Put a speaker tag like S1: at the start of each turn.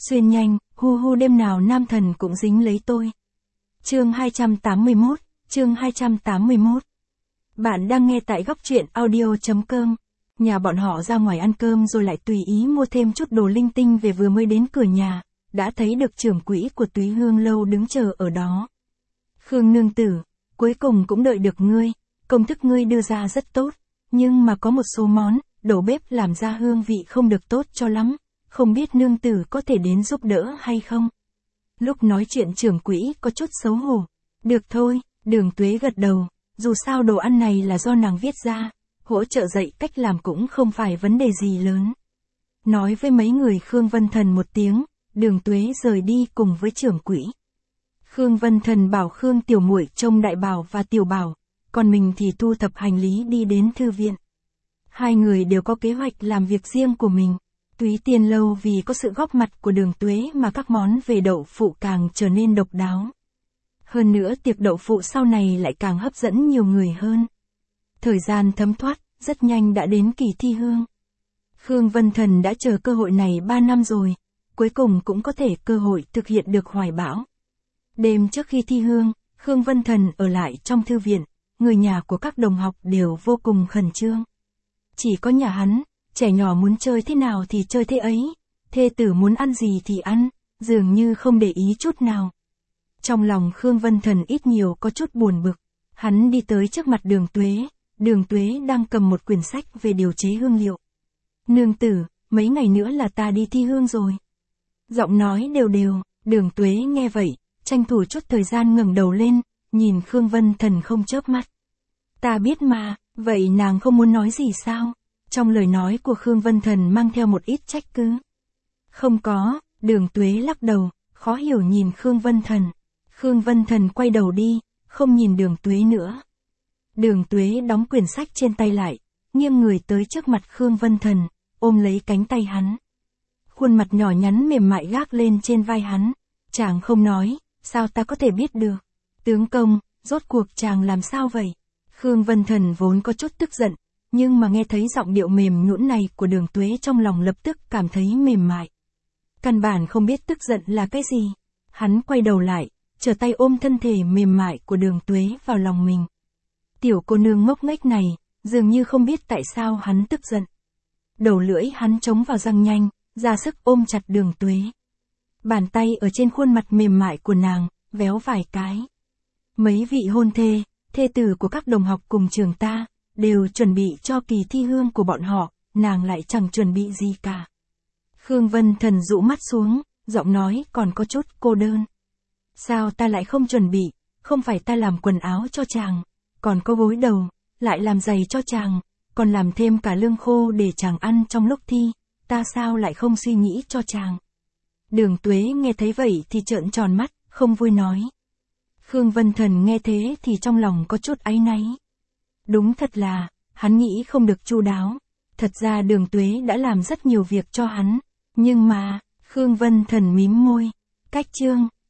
S1: Xuyên nhanh, hu hu đêm nào nam thần cũng dính lấy tôi. Chương 281, chương 281. Bạn đang nghe tại góc truyện audio.com. Nhà bọn họ ra ngoài ăn cơm rồi lại tùy ý mua thêm chút đồ linh tinh về, vừa mới đến cửa nhà, đã thấy được trưởng quỹ của Túy Hương Lâu đứng chờ ở đó. Khương nương tử, cuối cùng cũng đợi được ngươi, công thức ngươi đưa ra rất tốt, nhưng mà có một số món, đầu bếp làm ra hương vị không được tốt cho lắm, không biết nương tử có thể đến giúp đỡ hay không? Lúc nói chuyện trưởng quỹ có chút xấu hổ. Được thôi, Đường Tuế gật đầu, dù sao đồ ăn này là do nàng viết ra, hỗ trợ dạy cách làm cũng không phải vấn đề gì lớn. Nói với mấy người Khương Vân Thần một tiếng, Đường Tuế rời đi cùng với trưởng quỹ. Khương Vân Thần bảo Khương Tiểu Muội trông Đại Bảo và Tiểu Bảo, còn mình thì thu thập hành lý đi đến thư viện. Hai người đều có kế hoạch làm việc riêng của mình. Túy Tiên Lâu vì có sự góp mặt của Đường Tuế mà các món về đậu phụ càng trở nên độc đáo. Hơn nữa tiệc đậu phụ sau này lại càng hấp dẫn nhiều người hơn. Thời gian thấm thoát, rất nhanh đã đến kỳ thi hương. Khương Vân Thần đã chờ cơ hội này 3 năm rồi, cuối cùng cũng có thể cơ hội thực hiện được hoài bão. Đêm trước khi thi hương, Khương Vân Thần ở lại trong thư viện, người nhà của các đồng học đều vô cùng khẩn trương. Chỉ có nhà hắn, trẻ nhỏ muốn chơi thế nào thì chơi thế ấy, thê tử muốn ăn gì thì ăn, dường như không để ý chút nào. Trong lòng Khương Vân Thần ít nhiều có chút buồn bực, hắn đi tới trước mặt Đường Tuế đang cầm một quyển sách về điều chế hương liệu. Nương tử, mấy ngày nữa là ta đi thi hương rồi. Giọng nói đều đều, Đường Tuế nghe vậy, tranh thủ chút thời gian ngẩng đầu lên, nhìn Khương Vân Thần không chớp mắt. Ta biết mà, vậy nàng không muốn nói gì sao? Trong lời nói của Khương Vân Thần mang theo một ít trách cứ. Không có, Đường Tuế lắc đầu, khó hiểu nhìn Khương Vân Thần. Khương Vân Thần quay đầu đi, không nhìn Đường Tuế nữa. Đường Tuế đóng quyển sách trên tay lại, nghiêng người tới trước mặt Khương Vân Thần, ôm lấy cánh tay hắn. Khuôn mặt nhỏ nhắn mềm mại gác lên trên vai hắn. Chàng không nói, sao ta có thể biết được? Tướng công, rốt cuộc chàng làm sao vậy? Khương Vân Thần vốn có chút tức giận, nhưng mà nghe thấy giọng điệu mềm nhũn này của Đường Tuế trong lòng lập tức cảm thấy mềm mại. Căn bản không biết tức giận là cái gì. Hắn quay đầu lại, trở tay ôm thân thể mềm mại của Đường Tuế vào lòng mình. Tiểu cô nương ngốc nghếch này, dường như không biết tại sao hắn tức giận. Đầu lưỡi hắn chống vào răng nhanh, ra sức ôm chặt Đường Tuế. Bàn tay ở trên khuôn mặt mềm mại của nàng, véo vài cái. Mấy vị hôn thê, thê tử của các đồng học cùng trường ta, đều chuẩn bị cho kỳ thi hương của bọn họ, nàng lại chẳng chuẩn bị gì cả. Khương Vân Thần dụ mắt xuống, giọng nói còn có chút cô đơn. Sao ta lại không chuẩn bị, không phải ta làm quần áo cho chàng, còn có gối đầu, lại làm giày cho chàng, còn làm thêm cả lương khô để chàng ăn trong lúc thi, ta sao lại không suy nghĩ cho chàng. Đường Tuế nghe thấy vậy thì trợn tròn mắt, không vui nói. Khương Vân Thần nghe thế thì trong lòng có chút áy náy. Đúng thật là, hắn nghĩ không được chu đáo. Thật ra Đường Tuế đã làm rất nhiều việc cho hắn, nhưng mà, Khương Vân Thần mím môi. Cách chương,